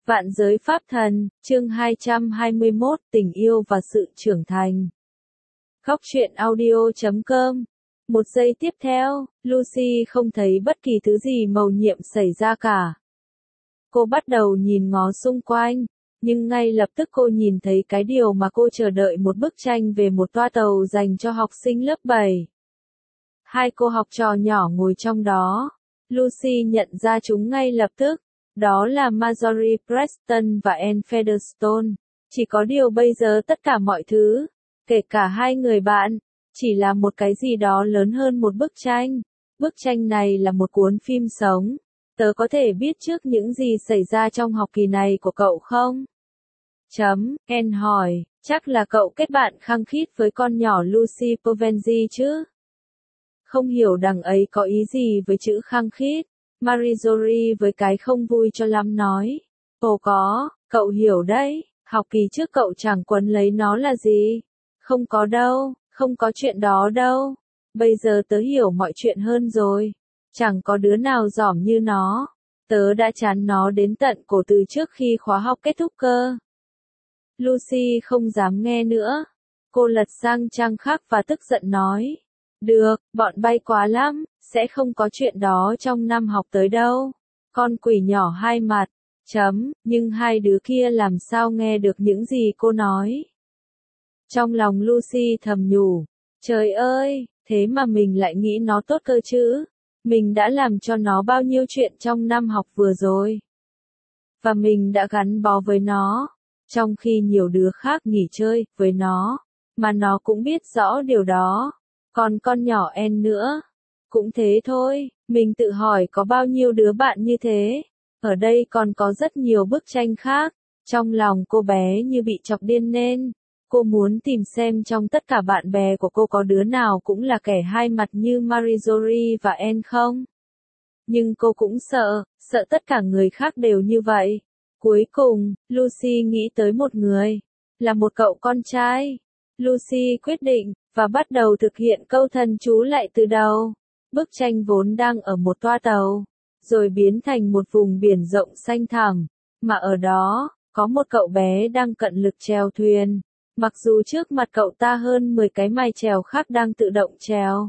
Vạn giới pháp thần, chương 221, tình yêu và sự trưởng thành. Khóc chuyện audio.com. Một giây tiếp theo, Lucy không thấy bất kỳ thứ gì mầu nhiệm xảy ra cả. Cô bắt đầu nhìn ngó xung quanh, nhưng ngay lập tức cô nhìn thấy cái điều mà cô chờ đợi, một bức tranh về một toa tàu dành cho học sinh lớp 7. Hai cô học trò nhỏ ngồi trong đó. Lucy nhận ra chúng ngay lập tức. Đó là Marjorie Preston và Anne Featherstone. Chỉ có điều bây giờ tất cả mọi thứ, kể cả hai người bạn, chỉ là một cái gì đó lớn hơn một bức tranh. Bức tranh này là một cuốn phim sống. Tớ có thể biết trước những gì xảy ra trong học kỳ này của cậu không? Anne hỏi, chắc là cậu kết bạn khăng khít với con nhỏ Lucy Povenzi chứ? Không hiểu đằng ấy có ý gì với chữ khăng khít. Marjorie với cái không vui cho lắm nói. Ồ có, cậu hiểu đấy, học kỳ trước cậu chẳng quấn lấy nó là gì. Không có đâu, không có chuyện đó đâu. Bây giờ tớ hiểu mọi chuyện hơn rồi. Chẳng có đứa nào giỏi như nó. Tớ đã chán nó đến tận cổ từ trước khi khóa học kết thúc cơ. Lucy không dám nghe nữa. Cô lật sang trang khác và tức giận nói. Được, bọn bay quá lắm, sẽ không có chuyện đó trong năm học tới đâu. Con quỷ nhỏ hai mặt. Nhưng hai đứa kia làm sao nghe được những gì cô nói. Trong lòng Lucy thầm nhủ. Trời ơi, thế mà mình lại nghĩ nó tốt cơ chứ. Mình đã làm cho nó bao nhiêu chuyện trong năm học vừa rồi. Và mình đã gắn bó với nó. Trong khi nhiều đứa khác nghỉ chơi với nó. Mà nó cũng biết rõ điều đó. Còn con nhỏ Anne nữa. Cũng thế thôi, mình tự hỏi có bao nhiêu đứa bạn như thế. Ở đây còn có rất nhiều bức tranh khác. Trong lòng cô bé như bị chọc điên nên. Cô muốn tìm xem trong tất cả bạn bè của cô có đứa nào cũng là kẻ hai mặt như Marjorie và Anne không. Nhưng cô cũng sợ tất cả người khác đều như vậy. Cuối cùng, Lucy nghĩ tới một người. Là một cậu con trai. Lucy quyết định, và bắt đầu thực hiện câu thần chú lại từ đầu. Bức tranh vốn đang ở một toa tàu, rồi biến thành một vùng biển rộng xanh thẳm, mà ở đó, có một cậu bé đang cận lực chèo thuyền, mặc dù trước mặt cậu ta hơn 10 cái mài chèo khác đang tự động chèo.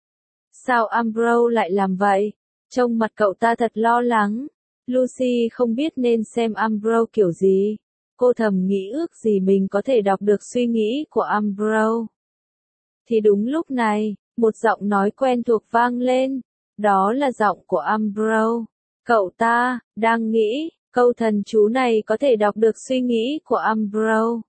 Sao Ambrose lại làm vậy? Trông mặt cậu ta thật lo lắng. Lucy không biết nên xem Ambrose kiểu gì. Cô thầm nghĩ ước gì mình có thể đọc được suy nghĩ của Ambrose. Thì đúng lúc này, một giọng nói quen thuộc vang lên. Đó là giọng của Ambrose. Cậu ta, đang nghĩ, câu thần chú này có thể đọc được suy nghĩ của Ambrose.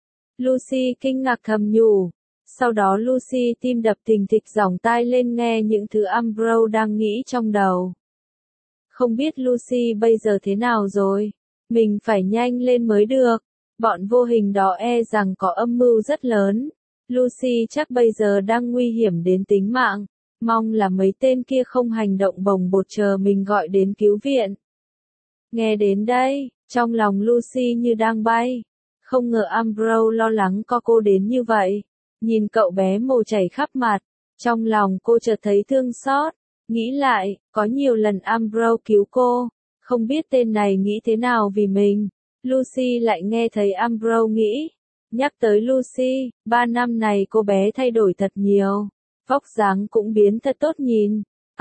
Lucy kinh ngạc thầm nhủ. Sau đó Lucy tim đập thình thịch giỏng tai lên nghe những thứ Ambrose đang nghĩ trong đầu. Không biết Lucy bây giờ thế nào rồi? Mình phải nhanh lên mới được. Bọn vô hình đó e rằng có âm mưu rất lớn. Lucy chắc bây giờ đang nguy hiểm đến tính mạng. Mong là mấy tên kia không hành động bồng bột chờ mình gọi đến cứu viện. Nghe đến đây, trong lòng Lucy như đang bay. Không ngờ Ambrose lo lắng co cô đến như vậy. Nhìn cậu bé mồ chảy khắp mặt. Trong lòng cô chợt thấy thương xót. Nghĩ lại, có nhiều lần Ambrose cứu cô. Không biết tên này nghĩ thế nào vì mình. Lucy lại nghe thấy Ambrose nghĩ. Nhắc tới Lucy, 3 năm này cô bé thay đổi thật nhiều. Vóc dáng cũng biến thật tốt nhìn.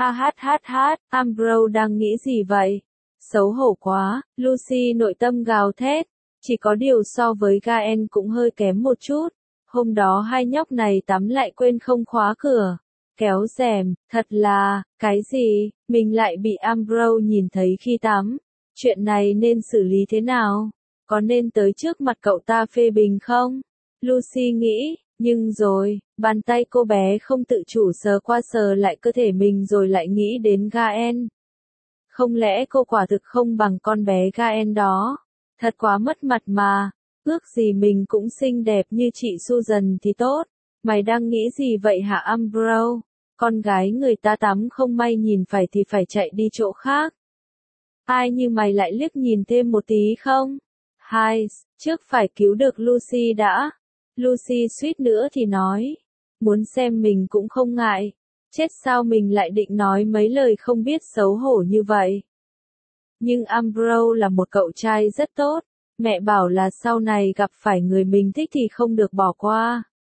Ambrose đang nghĩ gì vậy? Xấu hổ quá, Lucy nội tâm gào thét. Chỉ có điều so với Gaen cũng hơi kém một chút. Hôm đó hai nhóc này tắm lại quên không khóa cửa. Kéo rèm, thật là, cái gì, mình lại bị Ambrose nhìn thấy khi tắm. Chuyện này nên xử lý thế nào? Có nên tới trước mặt cậu ta phê bình không? Lucy nghĩ, nhưng rồi, bàn tay cô bé không tự chủ sờ qua sờ lại cơ thể mình rồi lại nghĩ đến Gaen. Không lẽ cô quả thực không bằng con bé Gaen đó? Thật quá mất mặt mà, ước gì mình cũng xinh đẹp như chị Susan thì tốt. Mày đang nghĩ gì vậy hả Ambrose? Con gái người ta tắm không may nhìn phải thì phải chạy đi chỗ khác. Ai như mày lại liếc nhìn thêm một tí không? Trước phải cứu được Lucy đã. Lucy suýt nữa thì nói. Muốn xem mình cũng không ngại. Chết sao mình lại định nói mấy lời không biết xấu hổ như vậy. Nhưng Ambrose là một cậu trai rất tốt. Mẹ bảo là sau này gặp phải người mình thích thì không được bỏ qua.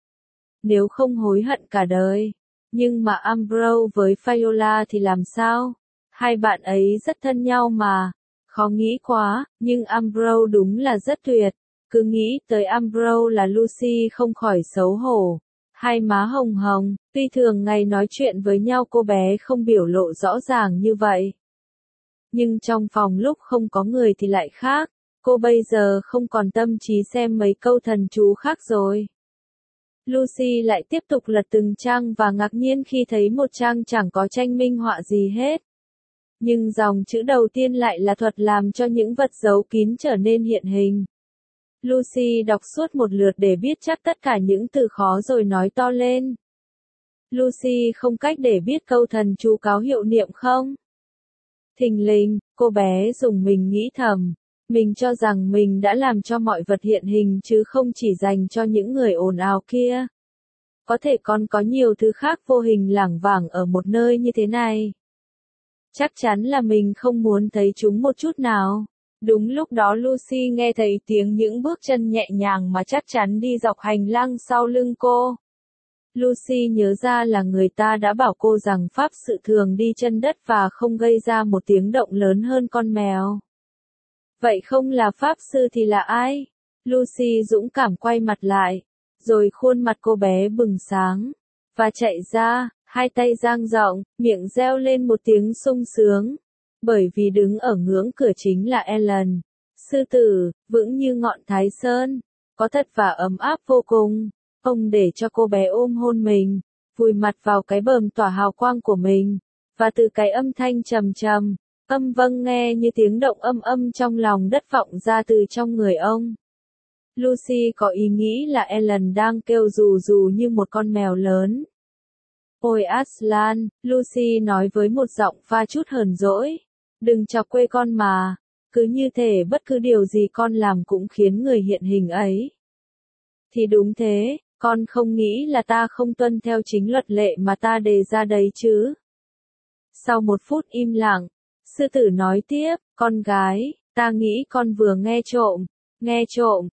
Nếu không hối hận cả đời. Nhưng mà Ambrose với Viola thì làm sao? Hai bạn ấy rất thân nhau mà. Khó nghĩ quá, nhưng Ambrose đúng là rất tuyệt. Cứ nghĩ tới Ambrose là Lucy không khỏi xấu hổ. Hai má hồng hồng, tuy thường ngày nói chuyện với nhau cô bé không biểu lộ rõ ràng như vậy. Nhưng trong phòng lúc không có người thì lại khác. Cô bây giờ không còn tâm trí xem mấy câu thần chú khác rồi. Lucy lại tiếp tục lật từng trang và ngạc nhiên khi thấy một trang chẳng có tranh minh họa gì hết. Nhưng dòng chữ đầu tiên lại là thuật làm cho những vật giấu kín trở nên hiện hình. Lucy đọc suốt một lượt để biết chắc tất cả những từ khó rồi nói to lên. Lucy không cách để biết câu thần chú cáo hiệu niệm không? Thình lình, cô bé dùng mình nghĩ thầm. Mình cho rằng mình đã làm cho mọi vật hiện hình chứ không chỉ dành cho những người ồn ào kia. Có thể còn có nhiều thứ khác vô hình lảng vảng ở một nơi như thế này. Chắc chắn là mình không muốn thấy chúng một chút nào. Đúng lúc đó Lucy nghe thấy tiếng những bước chân nhẹ nhàng mà chắc chắn đi dọc hành lang sau lưng cô. Lucy nhớ ra là người ta đã bảo cô rằng pháp sự thường đi chân đất và không gây ra một tiếng động lớn hơn con mèo. Vậy không là pháp sư thì là ai? Lucy dũng cảm quay mặt lại, rồi khuôn mặt cô bé bừng sáng, và chạy ra, hai tay dang rộng, miệng reo lên một tiếng sung sướng. Bởi vì đứng ở ngưỡng cửa chính là Ellen, sư tử, vững như ngọn Thái Sơn, có thật và ấm áp vô cùng. Ông để cho cô bé ôm hôn mình, vùi mặt vào cái bờm tỏa hào quang của mình, và từ cái âm thanh trầm trầm, âm vâng nghe như tiếng động âm âm trong lòng đất vọng ra từ trong người ông. Lucy có ý nghĩ là Ellen đang kêu rù rù như một con mèo lớn. Ôi Aslan, Lucy nói với một giọng pha chút hờn dỗi. Đừng chọc quê con mà, cứ như thể bất cứ điều gì con làm cũng khiến người hiện hình ấy. Thì đúng thế, con không nghĩ là ta không tuân theo chính luật lệ mà ta đề ra đấy chứ. Sau một phút im lặng, sư tử nói tiếp, con gái, ta nghĩ con vừa nghe trộm,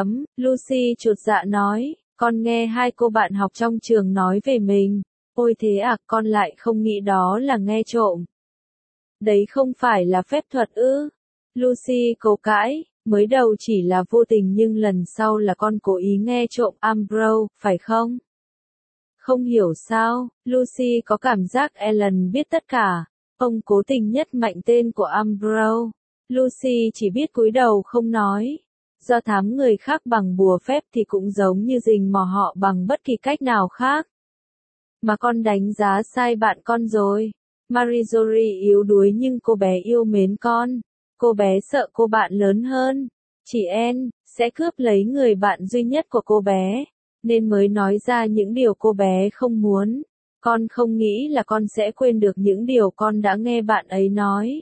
Lucy chột dạ nói, con nghe hai cô bạn học trong trường nói về mình, ôi thế à, con lại không nghĩ đó là nghe trộm. Đấy không phải là phép thuật ư? Lucy cố cãi, mới đầu chỉ là vô tình nhưng lần sau là con cố ý nghe trộm Ambrose, phải không? Không hiểu sao, Lucy có cảm giác Ellen biết tất cả. Ông cố tình nhất mạnh tên của Ambrose. Lucy chỉ biết cúi đầu không nói. Do thám người khác bằng bùa phép thì cũng giống như rình mò họ bằng bất kỳ cách nào khác. Mà con đánh giá sai bạn con rồi. Marjorie yếu đuối nhưng cô bé yêu mến con. Cô bé sợ cô bạn lớn hơn. Chị Anne sẽ cướp lấy người bạn duy nhất của cô bé, nên mới nói ra những điều cô bé không muốn. Con không nghĩ là con sẽ quên được những điều con đã nghe bạn ấy nói.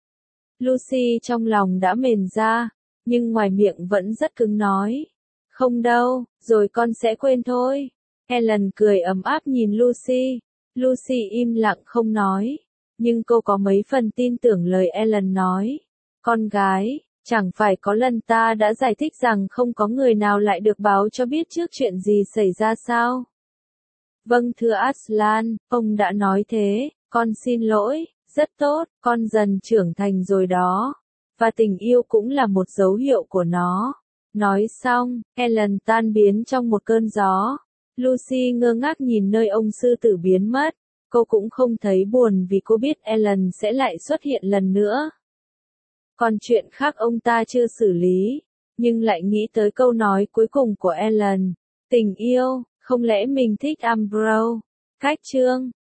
Lucy trong lòng đã mềm ra, nhưng ngoài miệng vẫn rất cứng nói. Không đâu, rồi con sẽ quên thôi. Ellen cười ấm áp nhìn Lucy. Lucy im lặng không nói, nhưng cô có mấy phần tin tưởng lời Ellen nói. Con gái, chẳng phải có lần ta đã giải thích rằng không có người nào lại được báo cho biết trước chuyện gì xảy ra sao? Vâng thưa Aslan, ông đã nói thế, con xin lỗi, rất tốt, con dần trưởng thành rồi đó. Và tình yêu cũng là một dấu hiệu của nó. Nói xong, Ellen tan biến trong một cơn gió. Lucy ngơ ngác nhìn nơi ông sư tử biến mất. Cô cũng không thấy buồn vì cô biết Ellen sẽ lại xuất hiện lần nữa. Còn chuyện khác ông ta chưa xử lý, nhưng lại nghĩ tới câu nói cuối cùng của Ellen. Tình yêu, không lẽ mình thích Ambrose? Cách chương